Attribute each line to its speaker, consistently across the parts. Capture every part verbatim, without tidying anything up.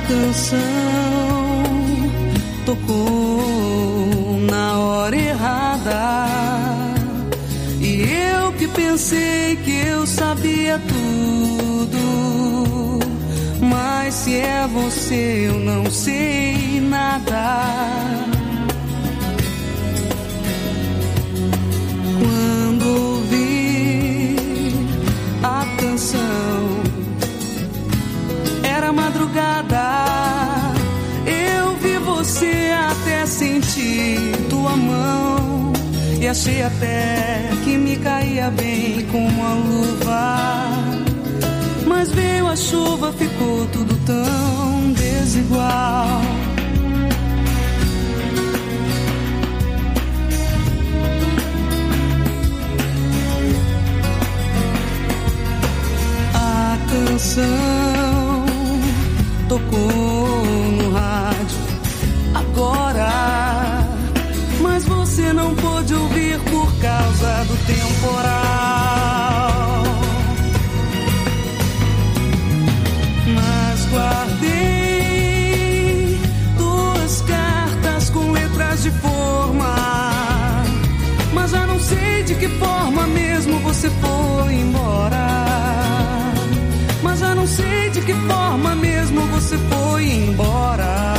Speaker 1: canção tocou na hora errada, e eu que pensei que eu sabia tudo, mas se é você eu não sei nada. Quando ouvi a canção, era madrugada, eu vi você até sentir tua mão, e achei até que me caía bem como uma luva, mas veio a chuva, ficou tudo tão desigual. A canção tocou no rádio agora, mas você não pôde ouvir por causa do temporal. Mas guardei duas cartas com letras de forma, mas já não sei de que forma mesmo você foi embora. Mas já não sei de que forma mesmo você foi embora.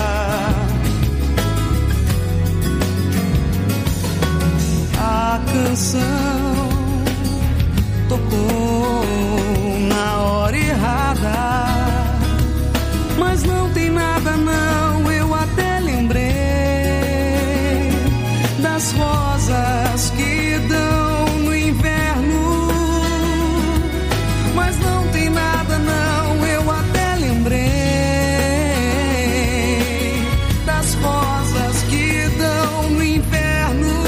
Speaker 1: A canção tocou na hora errada, mas não tem nada não, eu até lembrei das rosas que dão no inverno, mas não tem nada não, eu até lembrei das rosas que dão no inverno.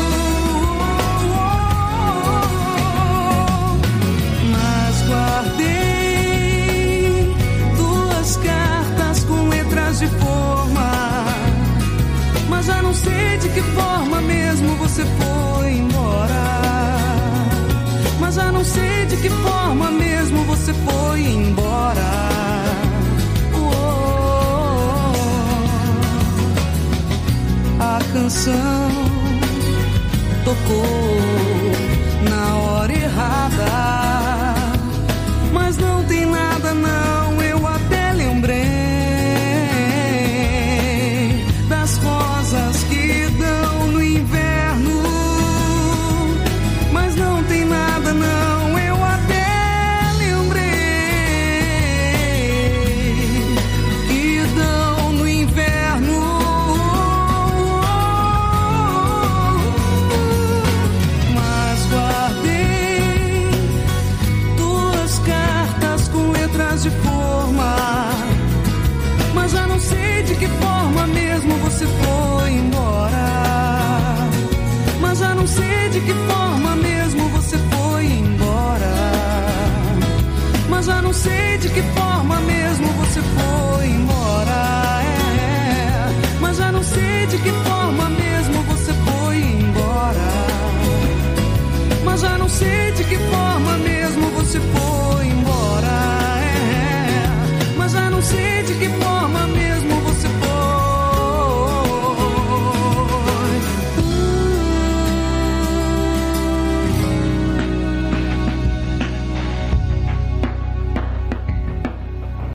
Speaker 1: Mas guardei duas cartas com letras de forma, mas já não sei de que forma mesmo você foi embora. Mas já não sei de que forma mesmo você foi embora. Oh, a canção tocou na hora errada, mas não tem nada não, eu até lembrei das rosas que dão no inverno, mas não tem nada não, eu até lembrei que dão no inverno. Mas guardei duas cartas com letras de forma, mas já não sei de que forma mesmo você foi embora. Mas já não sei de que forma mesmo você foi embora. Mas já não sei de que forma mesmo você foi embora. É. Mas já não sei de que forma mesmo você foi embora. Mas já não sei de que forma mesmo você foi